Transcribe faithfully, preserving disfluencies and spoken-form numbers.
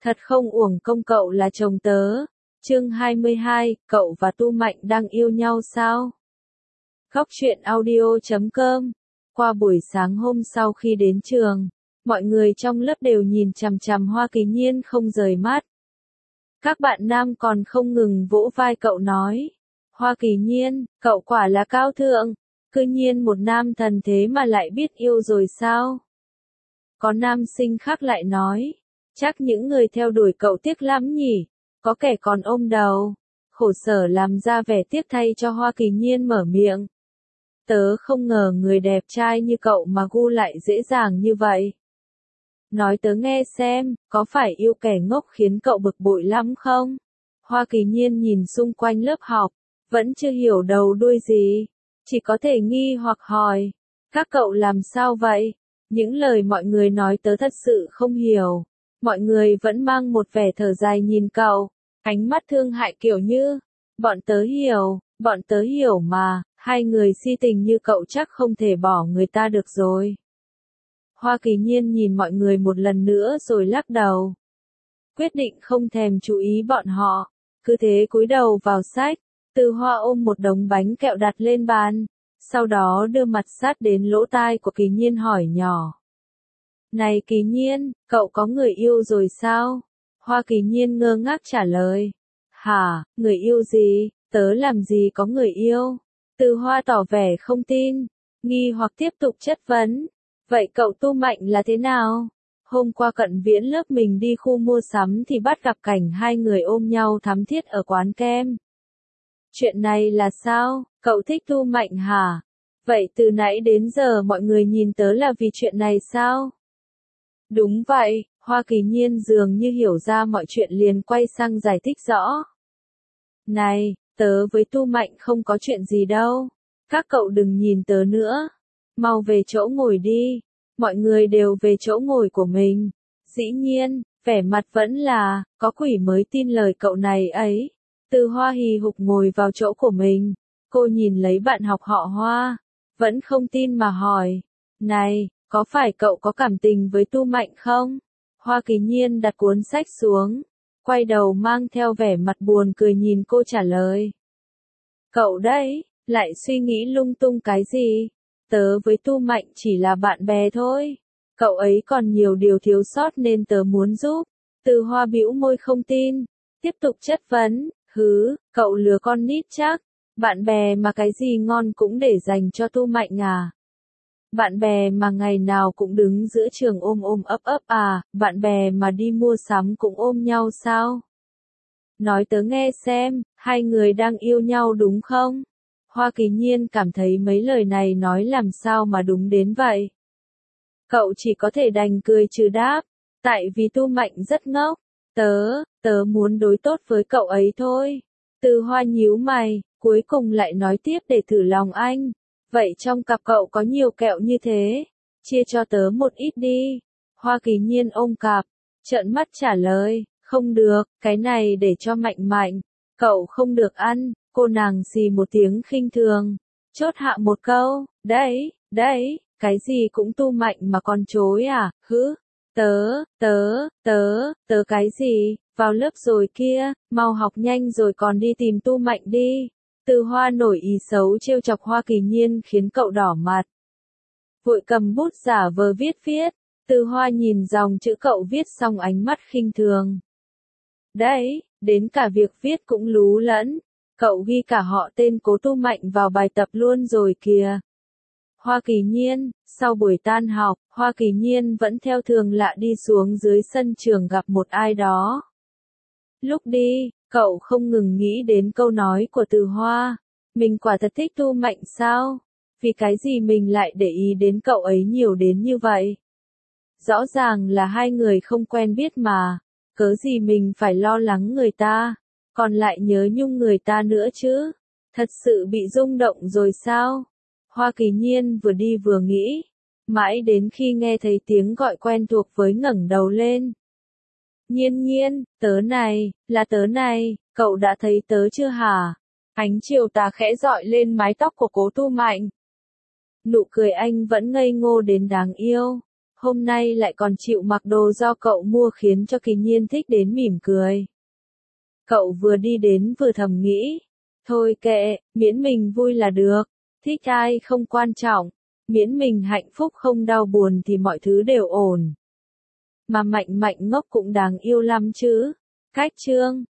Thật không uổng công cậu là chồng tớ. Chương hai mươi hai, cậu và Tu Mạnh đang yêu nhau sao? Góc truyện audio chấm com. Qua buổi sáng hôm sau khi đến trường, mọi người trong lớp đều nhìn chằm chằm Hoa Kỳ Nhiên không rời mắt. Các bạn nam còn không ngừng vỗ vai cậu nói, Hoa Kỳ Nhiên, cậu quả là cao thượng, cư nhiên một nam thần thế mà lại biết yêu rồi sao? Có nam sinh khác lại nói, chắc những người theo đuổi cậu tiếc lắm nhỉ, có kẻ còn ôm đầu, khổ sở làm ra vẻ tiếc thay cho Hoa Kỳ Nhiên mở miệng. Tớ không ngờ người đẹp trai như cậu mà gu lại dễ dàng như vậy. Nói tớ nghe xem, có phải yêu kẻ ngốc khiến cậu bực bội lắm không? Hoa Kỳ Nhiên nhìn xung quanh lớp học, vẫn chưa hiểu đầu đuôi gì, chỉ có thể nghi hoặc hỏi, các cậu làm sao vậy? Những lời mọi người nói tớ thật sự không hiểu. Mọi người vẫn mang một vẻ thở dài nhìn cậu, ánh mắt thương hại kiểu như, bọn tớ hiểu, bọn tớ hiểu mà, hai người si tình như cậu chắc không thể bỏ người ta được rồi. Hoa Kỳ Nhiên nhìn mọi người một lần nữa rồi lắc đầu. Quyết định không thèm chú ý bọn họ, cứ thế cúi đầu vào sách, Từ Hoa ôm một đống bánh kẹo đặt lên bàn, sau đó đưa mặt sát đến lỗ tai của Kỳ Nhiên hỏi nhỏ. Này Kỳ Nhiên, cậu có người yêu rồi sao? Hoa Kỳ Nhiên ngơ ngác trả lời. Hả, người yêu gì? Tớ làm gì có người yêu? Từ Hoa tỏ vẻ không tin, nghi hoặc tiếp tục chất vấn. Vậy cậu Tu Mạnh là thế nào? Hôm qua Cận Viễn lớp mình đi khu mua sắm thì bắt gặp cảnh hai người ôm nhau thắm thiết ở quán kem. Chuyện này là sao? Cậu thích Tu Mạnh hả? Vậy từ nãy đến giờ mọi người nhìn tớ là vì chuyện này sao? Đúng vậy, Hoa Kỳ Nhiên dường như hiểu ra mọi chuyện liền quay sang giải thích rõ. Này, tớ với Tu Mạnh không có chuyện gì đâu. Các cậu đừng nhìn tớ nữa. Mau về chỗ ngồi đi. Mọi người đều về chỗ ngồi của mình. Dĩ nhiên, vẻ mặt vẫn là, có quỷ mới tin lời cậu này ấy. Từ Hoa hì hục ngồi vào chỗ của mình. Cô nhìn lấy bạn học họ Hoa. Vẫn không tin mà hỏi. Này, có phải cậu có cảm tình với Tu Mạnh không? Hoa Kỳ Nhiên đặt cuốn sách xuống, quay đầu mang theo vẻ mặt buồn cười nhìn cô trả lời. Cậu đấy, lại suy nghĩ lung tung cái gì? Tớ với Tu Mạnh chỉ là bạn bè thôi. Cậu ấy còn nhiều điều thiếu sót nên tớ muốn giúp. Từ Hoa bĩu môi không tin, tiếp tục chất vấn, hứ, cậu lừa con nít chắc. Bạn bè mà cái gì ngon cũng để dành cho Tu Mạnh à? Bạn bè mà ngày nào cũng đứng giữa trường ôm ôm ấp ấp à, bạn bè mà đi mua sắm cũng ôm nhau sao? Nói tớ nghe xem, hai người đang yêu nhau đúng không? Hoa Kỳ Nhiên cảm thấy mấy lời này nói làm sao mà đúng đến vậy. Cậu chỉ có thể đành cười trừ đáp, tại vì Tu Mạnh rất ngốc, tớ, tớ muốn đối tốt với cậu ấy thôi. Từ Hoa nhíu mày, cuối cùng lại nói tiếp để thử lòng anh. Vậy trong cặp cậu có nhiều kẹo như thế, chia cho tớ một ít đi. Hoa Kỳ Nhiên ôm cặp, trợn mắt trả lời, không được, cái này để cho Mạnh Mạnh, cậu không được ăn. Cô nàng xì một tiếng khinh thường, chốt hạ một câu, đấy, đấy, cái gì cũng Tu Mạnh mà còn chối à, hứ, tớ, tớ, tớ, tớ cái gì, vào lớp rồi kia, mau học nhanh rồi còn đi tìm Tu Mạnh đi. Từ Hoa nổi ý xấu trêu chọc Hoa Kỳ Nhiên khiến cậu đỏ mặt. Vội cầm bút giả vờ viết viết, Từ Hoa nhìn dòng chữ cậu viết xong ánh mắt khinh thường. Đấy, đến cả việc viết cũng lú lẫn, cậu ghi cả họ tên Cố Tu Mạnh vào bài tập luôn rồi kìa. Hoa Kỳ Nhiên, sau buổi tan học, Hoa Kỳ Nhiên vẫn theo thường lạ đi xuống dưới sân trường gặp một ai đó. Lúc đi, cậu không ngừng nghĩ đến câu nói của Từ Hoa. Mình quả thật thích Tu Mạnh sao? Vì cái gì mình lại để ý đến cậu ấy nhiều đến như vậy? Rõ ràng là hai người không quen biết mà. Cớ gì mình phải lo lắng người ta, còn lại nhớ nhung người ta nữa chứ? Thật sự bị rung động rồi sao? Hoa Kỳ Nhiên vừa đi vừa nghĩ. Mãi đến khi nghe thấy tiếng gọi quen thuộc với ngẩng đầu lên. Nhiên Nhiên, tớ này, là tớ này, cậu đã thấy tớ chưa hả? Ánh chiều tà khẽ dọi lên mái tóc của Cố Tu Mạnh. Nụ cười anh vẫn ngây ngô đến đáng yêu. hôm nay lại còn chịu mặc đồ do cậu mua khiến cho Kỳ Nhiên thích đến mỉm cười. Cậu vừa đi đến vừa thầm nghĩ, thôi kệ, miễn mình vui là được, thích ai không quan trọng, miễn mình hạnh phúc không đau buồn thì mọi thứ đều ổn. Mà Mạnh Mạnh ngốc cũng đáng yêu lắm chứ. Cách chương